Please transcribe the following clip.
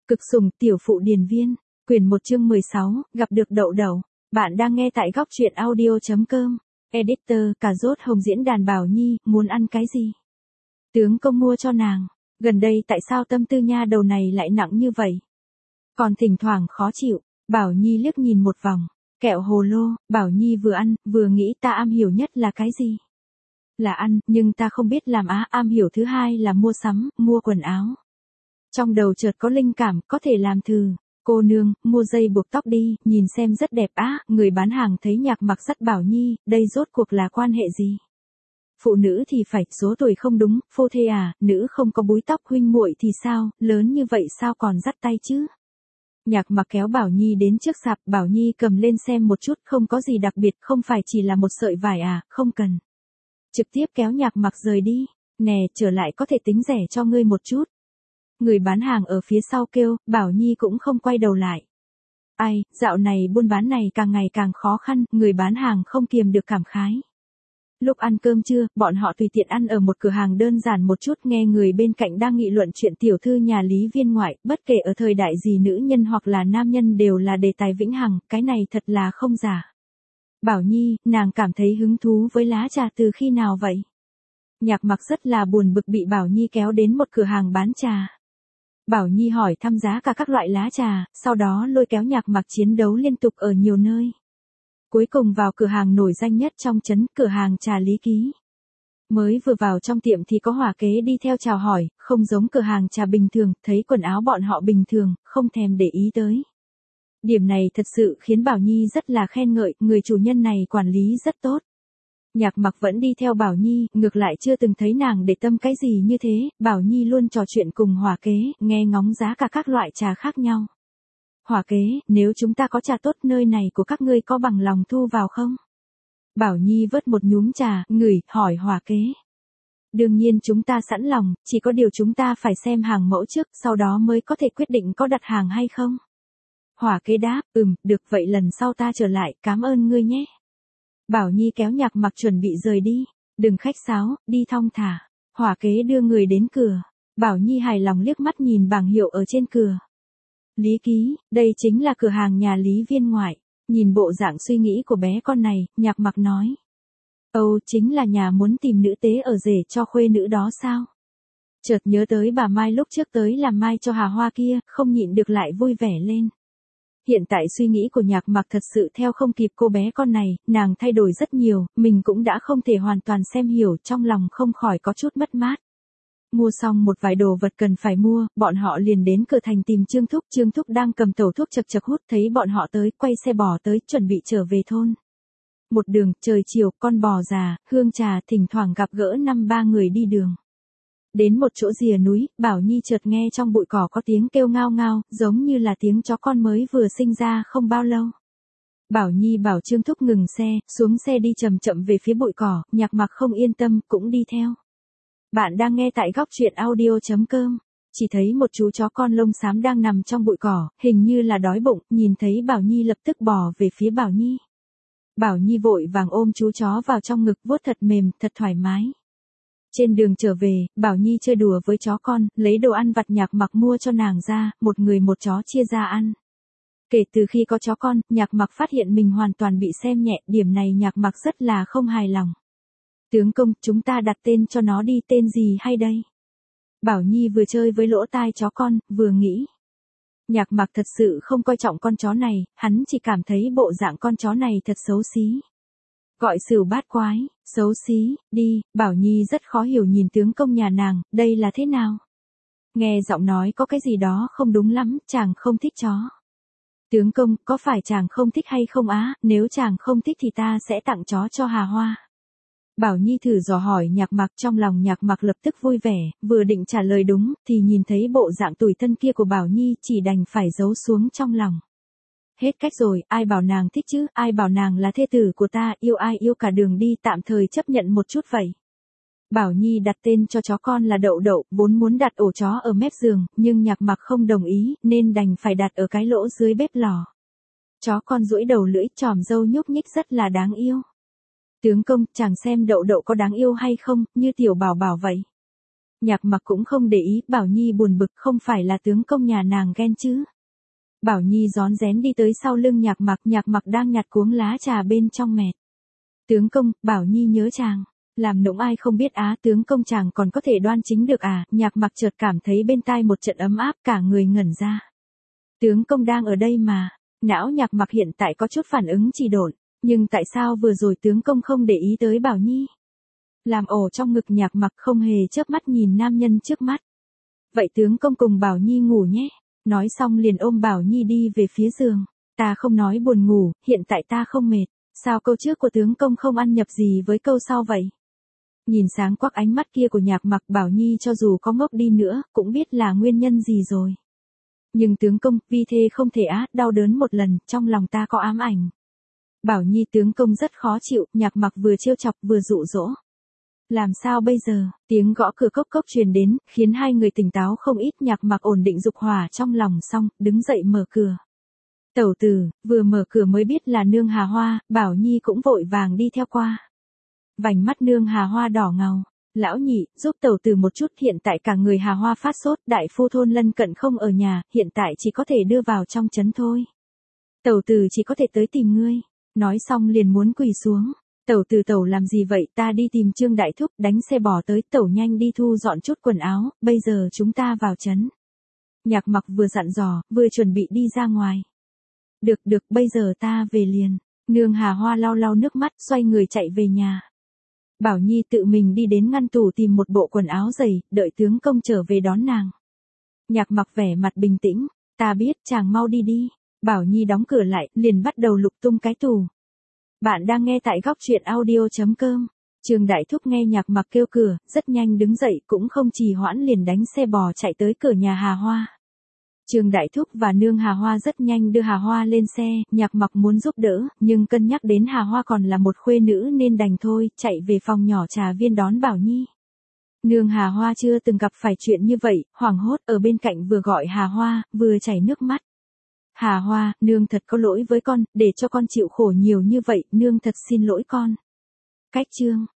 Cực sủng tiểu phụ điền viên, quyển 1 chương 16, gặp được đậu đậu. Bạn đang nghe tại góc truyện audio.com. Editor, cà rốt hồng diễn đàn Bảo Nhi, muốn ăn cái gì? Tướng công mua cho nàng. Gần đây tại sao tâm tư nha đầu này lại nặng như vậy? Còn thỉnh thoảng khó chịu, Bảo Nhi liếc nhìn một vòng. Kẹo hồ lô, Bảo Nhi vừa ăn, vừa nghĩ ta am hiểu nhất là cái gì? Là ăn, nhưng ta không biết làm am hiểu thứ hai là mua sắm, mua quần áo. Trong đầu chợt có linh cảm, có thể làm thử. Cô nương, mua dây buộc tóc đi, nhìn xem rất đẹp người bán hàng thấy Nhạc Mặc dắt Bảo Nhi, đây rốt cuộc là quan hệ gì? Phụ nữ thì phải, số tuổi không đúng, phô thê nữ không có búi tóc huynh muội thì sao, lớn như vậy sao còn dắt tay chứ? Nhạc Mặc kéo Bảo Nhi đến trước sạp, Bảo Nhi cầm lên xem một chút, không có gì đặc biệt, không phải chỉ là một sợi vải không cần. Trực tiếp kéo Nhạc Mặc rời đi, nè, trở lại có thể tính rẻ cho ngươi một chút. Người bán hàng ở phía sau kêu, Bảo Nhi cũng không quay đầu lại. Ai, dạo này buôn bán này càng ngày càng khó khăn, người bán hàng không kiềm được cảm khái. Lúc ăn cơm trưa, bọn họ tùy tiện ăn ở một cửa hàng đơn giản một chút, nghe người bên cạnh đang nghị luận chuyện tiểu thư nhà Lý Viên ngoại, bất kể ở thời đại gì nữ nhân hoặc là nam nhân đều là đề tài vĩnh hằng, cái này thật là không giả. Bảo Nhi, nàng cảm thấy hứng thú với lá trà từ khi nào vậy? Nhạc Mặc rất là buồn bực bị Bảo Nhi kéo đến một cửa hàng bán trà. Bảo Nhi hỏi thăm giá cả các loại lá trà, sau đó lôi kéo Nhạc Mặc chiến đấu liên tục ở nhiều nơi. Cuối cùng vào cửa hàng nổi danh nhất trong trấn, cửa hàng trà Lý Ký. Mới vừa vào trong tiệm thì có hỏa kế đi theo chào hỏi, không giống cửa hàng trà bình thường, thấy quần áo bọn họ bình thường, không thèm để ý tới. Điểm này thật sự khiến Bảo Nhi rất là khen ngợi, người chủ nhân này quản lý rất tốt. Nhạc Mặc vẫn đi theo Bảo Nhi, ngược lại chưa từng thấy nàng để tâm cái gì như thế, Bảo Nhi luôn trò chuyện cùng hỏa kế, nghe ngóng giá cả các loại trà khác nhau. Hỏa kế, nếu chúng ta có trà tốt nơi này của các ngươi có bằng lòng thu vào không? Bảo Nhi vớt một nhúm trà, ngửi, hỏi hỏa kế. Đương nhiên chúng ta sẵn lòng, chỉ có điều chúng ta phải xem hàng mẫu trước, sau đó mới có thể quyết định có đặt hàng hay không. Hỏa kế đáp, được vậy lần sau ta trở lại, cảm ơn ngươi nhé. Bảo Nhi kéo Nhạc Mặc chuẩn bị rời đi, đừng khách sáo, đi thong thả. Hỏa kế đưa người đến cửa, Bảo Nhi hài lòng liếc mắt nhìn bảng hiệu ở trên cửa. Lý Ký, đây chính là cửa hàng nhà Lý Viên ngoại. Nhìn bộ dạng suy nghĩ của bé con này, Nhạc Mặc nói. Chính là nhà muốn tìm nữ tế ở rể cho khuê nữ đó sao? Chợt nhớ tới bà Mai lúc trước tới làm mai cho Hà Hoa kia, không nhịn được lại vui vẻ lên. Hiện tại suy nghĩ của Nhạc Mặc thật sự theo không kịp cô bé con này, nàng thay đổi rất nhiều, mình cũng đã không thể hoàn toàn xem hiểu, trong lòng không khỏi có chút mất mát. Mua xong một vài đồ vật cần phải mua, bọn họ liền đến cửa thành tìm Trương Thúc đang cầm tẩu thuốc chật chật hút, thấy bọn họ tới, quay xe bò tới, chuẩn bị trở về thôn. Một đường, trời chiều, con bò già, hương trà, thỉnh thoảng gặp gỡ 5-3 người đi đường. Đến một chỗ rìa núi, Bảo Nhi chợt nghe trong bụi cỏ có tiếng kêu ngao ngao, giống như là tiếng chó con mới vừa sinh ra không bao lâu. Bảo Nhi bảo Trương Thúc ngừng xe, xuống xe đi chậm chậm về phía bụi cỏ, Nhạc Mặc không yên tâm, cũng đi theo. Bạn đang nghe tại góc truyện audio.com. Chỉ thấy một chú chó con lông xám đang nằm trong bụi cỏ, hình như là đói bụng, nhìn thấy Bảo Nhi lập tức bò về phía Bảo Nhi. Bảo Nhi vội vàng ôm chú chó vào trong ngực, vuốt thật mềm, thật thoải mái. Trên đường trở về, Bảo Nhi chơi đùa với chó con, lấy đồ ăn vặt Nhạc Mặc mua cho nàng ra, một người một chó chia ra ăn. Kể từ khi có chó con, Nhạc Mặc phát hiện mình hoàn toàn bị xem nhẹ, điểm này Nhạc Mặc rất là không hài lòng. Tướng công, chúng ta đặt tên cho nó đi, tên gì hay đây? Bảo Nhi vừa chơi với lỗ tai chó con, vừa nghĩ. Nhạc Mặc thật sự không coi trọng con chó này, hắn chỉ cảm thấy bộ dạng con chó này thật xấu xí. Gọi Sửu bát quái, xấu xí, đi, Bảo Nhi rất khó hiểu nhìn tướng công nhà nàng, đây là thế nào? Nghe giọng nói có cái gì đó không đúng lắm, chàng không thích chó. Tướng công, có phải chàng không thích hay không nếu chàng không thích thì ta sẽ tặng chó cho Hà Hoa. Bảo Nhi thử dò hỏi Nhạc Mặc, trong lòng Nhạc Mặc lập tức vui vẻ, vừa định trả lời đúng, thì nhìn thấy bộ dạng tủi thân kia của Bảo Nhi, chỉ đành phải giấu xuống trong lòng. Hết cách rồi, ai bảo nàng thích chứ, ai bảo nàng là thê tử của ta, yêu ai yêu cả đường đi, tạm thời chấp nhận một chút vậy. Bảo Nhi đặt tên cho chó con là Đậu Đậu, vốn muốn đặt ổ chó ở mép giường, nhưng Nhạc Mặc không đồng ý, nên đành phải đặt ở cái lỗ dưới bếp lò. Chó con duỗi đầu lưỡi, tròm râu nhúc nhích rất là đáng yêu. Tướng công, chàng xem Đậu Đậu có đáng yêu hay không, như tiểu bảo bảo vậy. Nhạc Mặc cũng không để ý, Bảo Nhi buồn bực, không phải là tướng công nhà nàng ghen chứ. Bảo Nhi rón rén đi tới sau lưng Nhạc Mặc đang nhặt cuống lá trà bên trong mẹt. Tướng công, Bảo Nhi nhớ chàng. Làm nũng ai không biết á, tướng công chàng còn có thể đoan chính được à, Nhạc Mặc chợt cảm thấy bên tai một trận ấm áp, cả người ngẩn ra. Tướng công đang ở đây mà. Não Nhạc Mặc hiện tại có chút phản ứng trì độn, nhưng tại sao vừa rồi tướng công không để ý tới Bảo Nhi? Làm ổ trong ngực Nhạc Mặc không hề chớp mắt nhìn nam nhân trước mắt. Vậy tướng công cùng Bảo Nhi ngủ nhé. Nói xong liền ôm Bảo Nhi đi về phía giường. Ta không nói buồn ngủ, hiện tại ta không mệt. Sao câu trước của tướng công không ăn nhập gì với câu sau vậy? Nhìn sáng quắc ánh mắt kia của Nhạc Mặc, Bảo Nhi cho dù có ngốc đi nữa, cũng biết là nguyên nhân gì rồi. Nhưng tướng công, vi thê không thể á, đau đớn một lần, trong lòng ta có ám ảnh. Bảo Nhi tướng công rất khó chịu, Nhạc Mặc vừa trêu chọc vừa dụ dỗ. Làm sao bây giờ, tiếng gõ cửa cốc cốc truyền đến, khiến hai người tỉnh táo không ít. Nhạc Mặc ổn định dục hỏa trong lòng xong, đứng dậy mở cửa. Tẩu tử, vừa mở cửa mới biết là nương Hà Hoa, Bảo Nhi cũng vội vàng đi theo qua. Vành mắt nương Hà Hoa đỏ ngầu. Lão nhị, giúp tẩu tử một chút, hiện tại cả người Hà Hoa phát sốt, đại phu thôn lân cận không ở nhà, hiện tại chỉ có thể đưa vào trong trấn thôi. Tẩu tử chỉ có thể tới tìm ngươi. Nói xong liền muốn quỳ xuống. Tẩu tử tẩu làm gì vậy, ta đi tìm Trương đại thúc, đánh xe bò tới, tẩu nhanh đi thu dọn chút quần áo, bây giờ chúng ta vào trấn. Nhạc Mặc vừa dặn dò, vừa chuẩn bị đi ra ngoài. Được, bây giờ ta về liền. Nương Hà Hoa lau lau nước mắt, xoay người chạy về nhà. Bảo Nhi tự mình đi đến ngăn tủ tìm một bộ quần áo dày, đợi tướng công trở về đón nàng. Nhạc Mặc vẻ mặt bình tĩnh, ta biết, chàng mau đi đi. Bảo Nhi đóng cửa lại, liền bắt đầu lục tung cái tủ. Bạn đang nghe tại góc truyện audio.com. Trương đại thúc nghe Nhạc Mặc kêu cửa, rất nhanh đứng dậy, cũng không trì hoãn liền đánh xe bò chạy tới cửa nhà Hà Hoa. Trương đại thúc và nương Hà Hoa rất nhanh đưa Hà Hoa lên xe, Nhạc Mặc muốn giúp đỡ, nhưng cân nhắc đến Hà Hoa còn là một khuê nữ nên đành thôi, chạy về phòng nhỏ trà viên đón Bảo Nhi. Nương Hà Hoa chưa từng gặp phải chuyện như vậy, hoảng hốt ở bên cạnh vừa gọi Hà Hoa, vừa chảy nước mắt. Hà Hoa, nương thật có lỗi với con, để cho con chịu khổ nhiều như vậy, nương thật xin lỗi con. Cách chương